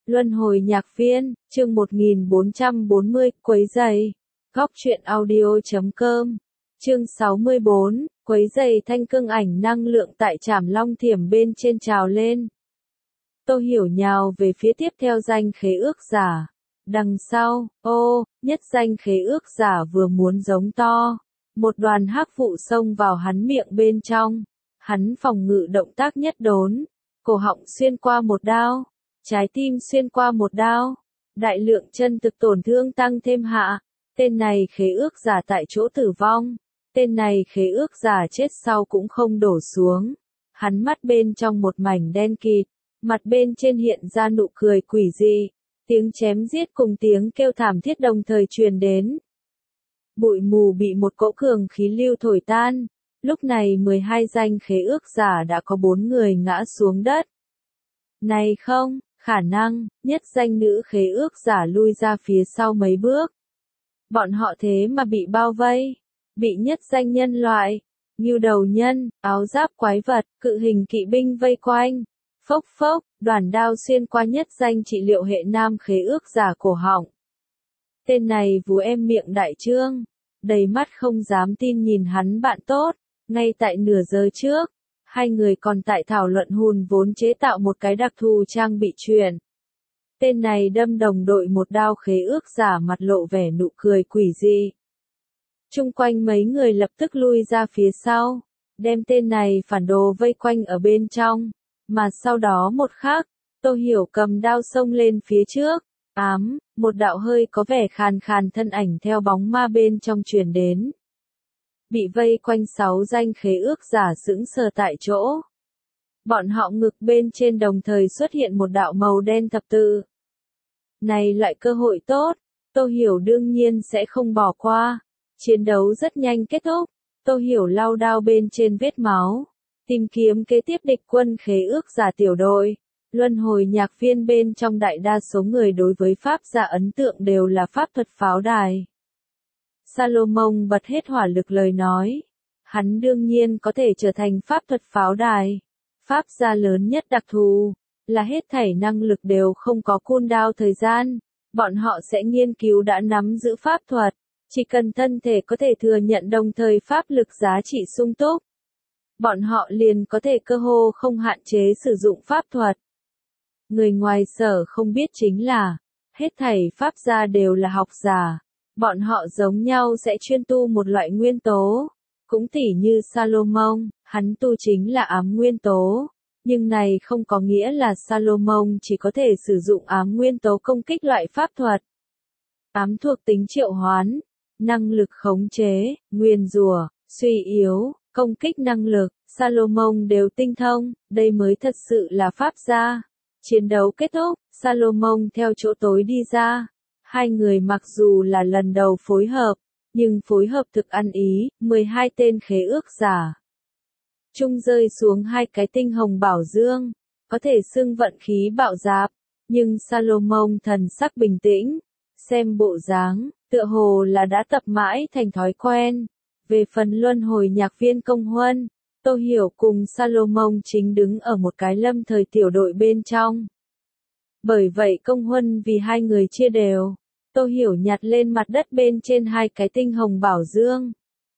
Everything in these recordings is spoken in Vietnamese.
Luân hồi nhạc viên, chương 1440, quấy rầy. Góc truyện audio.com. Chương 64, quấy rầy thanh cương ảnh năng lượng tại Trảm Long Thiểm bên trên trào lên. Tô Hiểu nhào về phía tiếp theo danh khế ước giả. Đằng sau, nhất danh khế ước giả vừa muốn giống to. Một đoàn hắc vụ xông vào hắn miệng bên trong. Hắn phòng ngự động tác nhất đốn. Cổ họng xuyên qua một đao. Trái tim xuyên qua một đao. Đại lượng chân thực tổn thương tăng thêm hạ. Tên này khế ước giả tại chỗ tử vong. Tên này khế ước giả chết sau cũng không đổ xuống. Hắn mắt bên trong một mảnh đen kịt. Mặt bên trên hiện ra nụ cười quỷ dị. Tiếng chém giết cùng tiếng kêu thảm thiết đồng thời truyền đến. Bụi mù bị một cỗ cường khí lưu thổi tan. Lúc này 12 danh khế ước giả đã có 4 người ngã xuống đất. Này không, khả năng, nhất danh nữ khế ước giả lui ra phía sau mấy bước. Bọn họ thế mà bị bao vây. Bị nhất danh nhân loại, ngưu đầu nhân, áo giáp quái vật, cự hình kỵ binh vây quanh. Phốc phốc, đoàn đao xuyên qua nhất danh trị liệu hệ nam khế ước giả cổ họng. Tên này vú em miệng đại trương, đầy mắt không dám tin nhìn hắn bạn tốt. Ngay tại nửa giờ trước, hai người còn tại thảo luận hùn vốn chế tạo một cái đặc thù trang bị truyền. Tên này đâm đồng đội một đao khế ước giả mặt lộ vẻ nụ cười quỷ dị. Chung quanh mấy người lập tức lui ra phía sau, đem tên này phản đồ vây quanh ở bên trong. Mà sau đó một khắc, Tô Hiểu cầm đao xông lên phía trước, một đạo hơi có vẻ khàn khàn thân ảnh theo bóng ma bên trong truyền đến. Bị vây quanh 6 danh khế ước giả sững sờ tại chỗ. Bọn họ ngực bên trên đồng thời xuất hiện một đạo màu đen thập tự. Này loại cơ hội tốt, Tô Hiểu đương nhiên sẽ không bỏ qua. Chiến đấu rất nhanh kết thúc, Tô Hiểu lau đao bên trên vết máu. Tìm kiếm kế tiếp địch quân khế ước giả tiểu đội. Luân hồi nhạc viên bên trong đại đa số người đối với pháp giả ấn tượng đều là pháp thuật pháo đài. Salomon bật hết hỏa lực lời nói. Hắn đương nhiên có thể trở thành pháp thuật pháo đài. Pháp gia lớn nhất đặc thù, là hết thảy năng lực đều không có cooldown thời gian. Bọn họ sẽ nghiên cứu đã nắm giữ pháp thuật. Chỉ cần thân thể có thể thừa nhận đồng thời pháp lực giá trị sung túc. Bọn họ liền có thể cơ hồ không hạn chế sử dụng pháp thuật. Người ngoài sở không biết chính là, hết thảy pháp gia đều là học giả. Bọn họ giống nhau sẽ chuyên tu một loại nguyên tố. Cũng tỉ như Salomon, hắn tu chính là ám nguyên tố. Nhưng này không có nghĩa là Salomon chỉ có thể sử dụng ám nguyên tố công kích loại pháp thuật. Ám thuộc tính triệu hoán, năng lực khống chế, nguyền rủa, suy yếu, công kích năng lực, Salomon đều tinh thông, đây mới thật sự là pháp gia. Chiến đấu kết thúc, Salomon theo chỗ tối đi ra. Hai người mặc dù là lần đầu phối hợp, nhưng phối hợp thực ăn ý, 12 tên khế ước giả. Trung rơi xuống 2 cái tinh hồng bảo dương, có thể xưng vận khí bạo dạp, nhưng Salomon thần sắc bình tĩnh, xem bộ dáng, tựa hồ là đã tập mãi thành thói quen. Về phần luân hồi nhạc viên công huân, Tô Hiểu cùng Salomon chính đứng ở một cái lâm thời tiểu đội bên trong. Bởi vậy công huân vì hai người chia đều, Tô Hiểu nhặt lên mặt đất bên trên 2 cái tinh hồng bảo dương.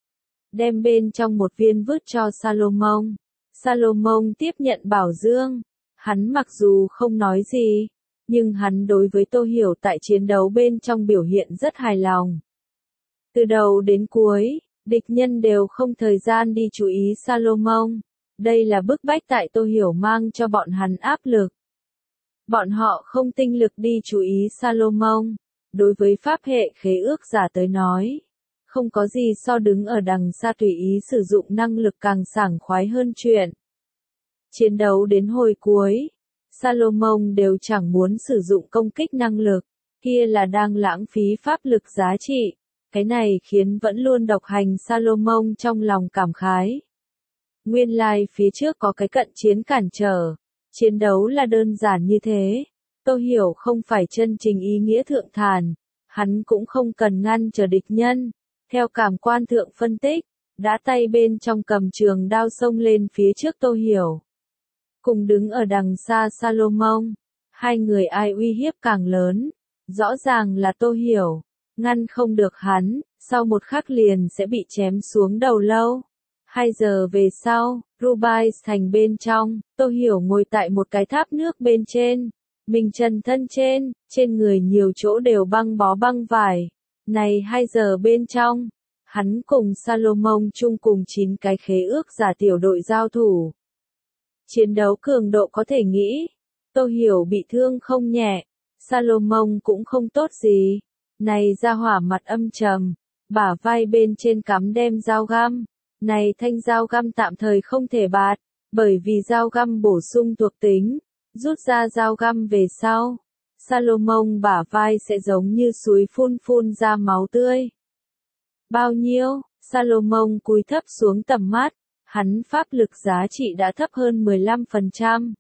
Đem bên trong một viên vứt cho Salomon. Salomon tiếp nhận bảo dương. Hắn mặc dù không nói gì, nhưng hắn đối với Tô Hiểu tại chiến đấu bên trong biểu hiện rất hài lòng. Từ đầu đến cuối, địch nhân đều không thời gian đi chú ý Salomon. Đây là bức bách tại Tô Hiểu mang cho bọn hắn áp lực. Bọn họ không tinh lực đi chú ý Salomon. Đối với pháp hệ khế ước giả tới nói, không có gì so đứng ở đằng xa tùy ý sử dụng năng lực càng sảng khoái hơn chuyện. Chiến đấu đến hồi cuối, Salomon đều chẳng muốn sử dụng công kích năng lực, kia là đang lãng phí pháp lực giá trị. Cái này khiến vẫn luôn độc hành Salomon trong lòng cảm khái. Nguyên lai phía trước có cái cận chiến cản trở. Chiến đấu là đơn giản như thế. Tô Hiểu không phải chân chính ý nghĩa thượng thàn. Hắn cũng không cần ngăn trở địch nhân. Theo cảm quan thượng phân tích, đã tay bên trong cầm trường đao xông lên phía trước Tô Hiểu. Cùng đứng ở đằng xa Salomon. Hai người ai uy hiếp càng lớn. Rõ ràng là Tô Hiểu. Ngăn không được hắn, sau một khắc liền sẽ bị chém xuống đầu lâu. 2 giờ về sau, Rubai thành bên trong, Tô Hiểu ngồi tại một cái tháp nước bên trên. Mình trần thân trên người nhiều chỗ đều băng bó băng vải. Này 2 giờ bên trong, hắn cùng Salomon chung cùng 9 cái khế ước giả tiểu đội giao thủ. Chiến đấu cường độ có thể nghĩ. Tô Hiểu bị thương không nhẹ, Salomon cũng không tốt gì. Này ra hỏa mặt âm trầm, bả vai bên trên cắm đem dao găm. Này thanh dao găm tạm thời không thể bạt, bởi vì dao găm bổ sung thuộc tính. Rút ra dao găm về sau, Salomon bả vai sẽ giống như suối phun ra máu tươi. Bao nhiêu? Salomon cúi thấp xuống tầm mắt, hắn pháp lực giá trị đã thấp hơn 15%.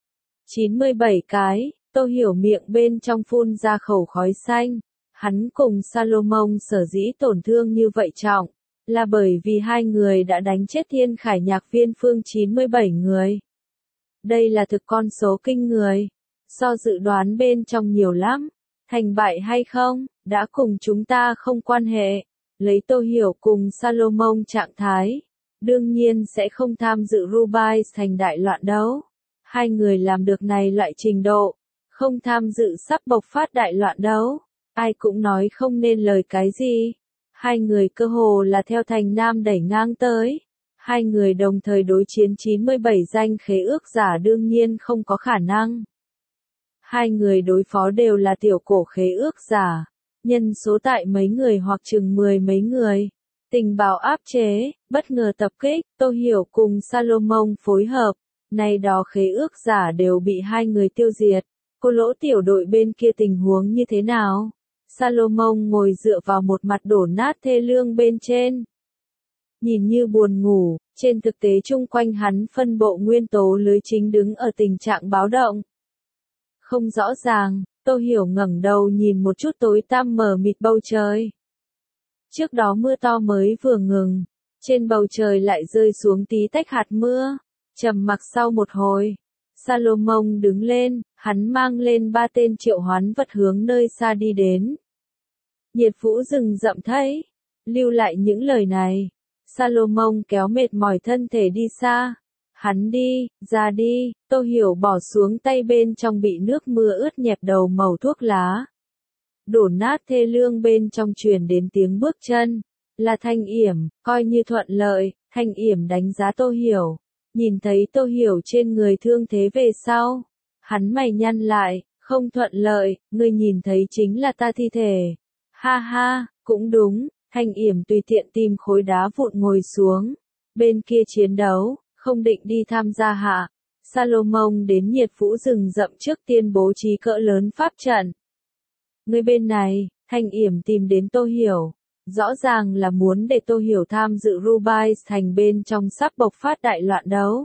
97 cái, Tô Hiểu miệng bên trong phun ra khẩu khói xanh. Hắn cùng Salomon sở dĩ tổn thương như vậy trọng, là bởi vì hai người đã đánh chết Thiên Khải Nhạc Viên Phương 97 người. Đây là thực con số kinh người, so dự đoán bên trong nhiều lắm. Thành bại hay không, đã cùng chúng ta không quan hệ. Lấy Tô Hiểu cùng Salomon trạng thái, đương nhiên sẽ không tham dự Rubai thành đại loạn đấu. Hai người làm được này loại trình độ, không tham dự sắp bộc phát đại loạn đấu. Ai cũng nói không nên lời cái gì. Hai người cơ hồ là theo thành nam đẩy ngang tới. Hai người đồng thời đối chiến 97 danh khế ước giả đương nhiên không có khả năng. Hai người đối phó đều là tiểu cổ khế ước giả. Nhân số tại mấy người hoặc chừng 10 mấy người. Tình báo áp chế, bất ngờ tập kích, Tô Hiểu cùng Salomon phối hợp. Này đó khế ước giả đều bị hai người tiêu diệt. Cô Lỗ tiểu đội bên kia tình huống như thế nào? Salomon ngồi dựa vào một mặt đổ nát thê lương bên trên. Nhìn như buồn ngủ, trên thực tế chung quanh hắn phân bộ nguyên tố lưới chính đứng ở tình trạng báo động. Không rõ ràng, Tô Hiểu ngẩng đầu nhìn một chút tối tăm mờ mịt bầu trời. Trước đó mưa to mới vừa ngừng, trên bầu trời lại rơi xuống tí tách hạt mưa. Trầm mặc sau một hồi, Salomon đứng lên, hắn mang lên 3 tên triệu hoán vật hướng nơi xa đi đến. Nhiệt Vũ rừng rậm thấy, lưu lại những lời này. Salomon kéo mệt mỏi thân thể đi xa. Hắn đi, ra đi, Tô Hiểu bỏ xuống tay bên trong bị nước mưa ướt nhẹp đầu màu thuốc lá. Đổ nát thê lương bên trong truyền đến tiếng bước chân. Là Thanh Yểm, coi như thuận lợi, Thanh Yểm đánh giá Tô Hiểu. Nhìn thấy Tô Hiểu trên người thương thế về sau. Hắn mày nhăn lại, không thuận lợi, ngươi nhìn thấy chính là ta thi thể. Ha ha, cũng đúng, Thanh Yểm tùy tiện tìm khối đá vụn ngồi xuống. Bên kia chiến đấu, không định đi tham gia hạ. Salomon đến Nhiệt Vũ rừng rậm trước tiên bố trí cỡ lớn pháp trận. Người bên này, Thanh Yểm tìm đến Tô Hiểu. Rõ ràng là muốn để Tô Hiểu tham dự Rubai thành bên trong sắp bộc phát đại loạn đấu.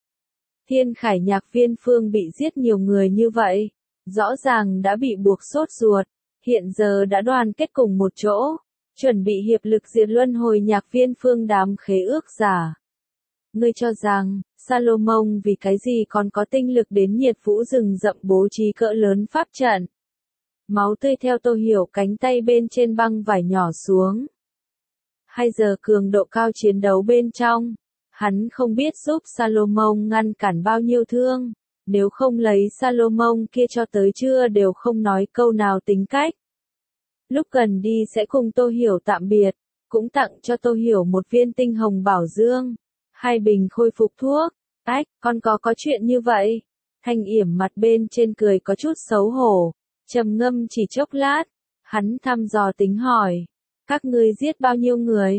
Thiên Khải Nhạc Viên Phương bị giết nhiều người như vậy. Rõ ràng đã bị buộc sốt ruột. Hiện giờ đã đoàn kết cùng một chỗ. Chuẩn bị hiệp lực diệt luân hồi Nhạc Viên Phương đám khế ước giả. Ngươi cho rằng, Salomon vì cái gì còn có tinh lực đến Nhiệt Vũ rừng rậm bố trí cỡ lớn pháp trận. Máu tươi theo Tô Hiểu cánh tay bên trên băng vải nhỏ xuống. 2 giờ cường độ cao chiến đấu bên trong. Hắn không biết giúp Salomon ngăn cản bao nhiêu thương. Nếu không lấy Salomon kia cho tới trưa đều không nói câu nào tính cách. Lúc gần đi sẽ cùng Tô Hiểu tạm biệt. Cũng tặng cho Tô Hiểu một viên tinh hồng bảo dương. 2 bình khôi phục thuốc. Ách, con có chuyện như vậy. Thanh Yểm mặt bên trên cười có chút xấu hổ. Trầm ngâm chỉ chốc lát. Hắn thăm dò tính hỏi. Các ngươi giết bao nhiêu người?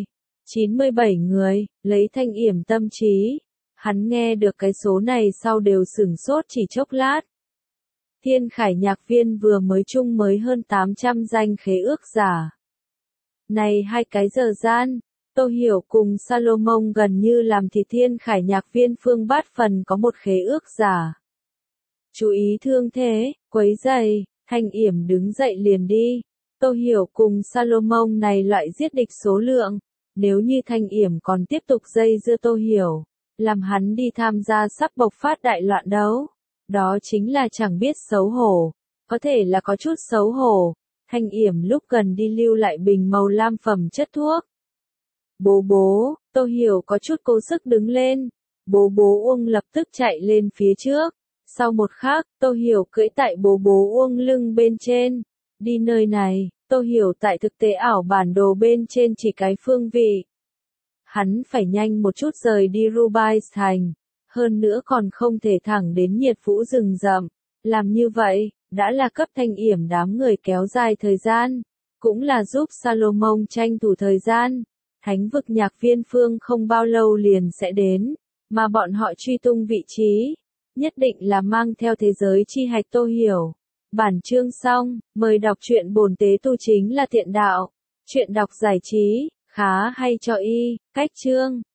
97 người, lấy Thanh Yểm tâm trí. Hắn nghe được cái số này sau đều sửng sốt chỉ chốc lát. Thiên Khải Nhạc Viên vừa mới chung mới hơn 800 danh khế ước giả. Này 2 cái giờ gian, Tô Hiểu cùng Salomon gần như làm thịt Thiên Khải Nhạc Viên Phương bát phần có một khế ước giả. Chú ý thương thế, quấy rầy, Thanh Yểm đứng dậy liền đi. Tô Hiểu cùng Salomon này loại giết địch số lượng. Nếu như Thanh Yểm còn tiếp tục dây dưa Tô Hiểu, làm hắn đi tham gia sắp bộc phát đại loạn đấu. Đó chính là chẳng biết xấu hổ. Có thể là có chút xấu hổ. Thanh Yểm lúc gần đi lưu lại bình màu lam phẩm chất thuốc. Bố, Tô Hiểu có chút cố sức đứng lên. Bố Uông lập tức chạy lên phía trước. Sau một khắc, Tô Hiểu cưỡi tại bố Uông lưng bên trên. Đi nơi này, Tô Hiểu tại thực tế ảo bản đồ bên trên chỉ cái phương vị. Hắn phải nhanh một chút rời đi Rubai thành. Hơn nữa còn không thể thẳng đến Nhiệt Vũ rừng rậm. Làm như vậy, đã là cấp Thanh Yểm đám người kéo dài thời gian. Cũng là giúp Salomon tranh thủ thời gian. Thánh vực nhạc viên phương không bao lâu liền sẽ đến. Mà bọn họ truy tung vị trí. Nhất định là mang theo thế giới chi hạch Tô Hiểu. Bản chương xong, mời đọc truyện bổn tế tu chính là thiện đạo. Chuyện đọc giải trí, khá hay cho y, cách chương.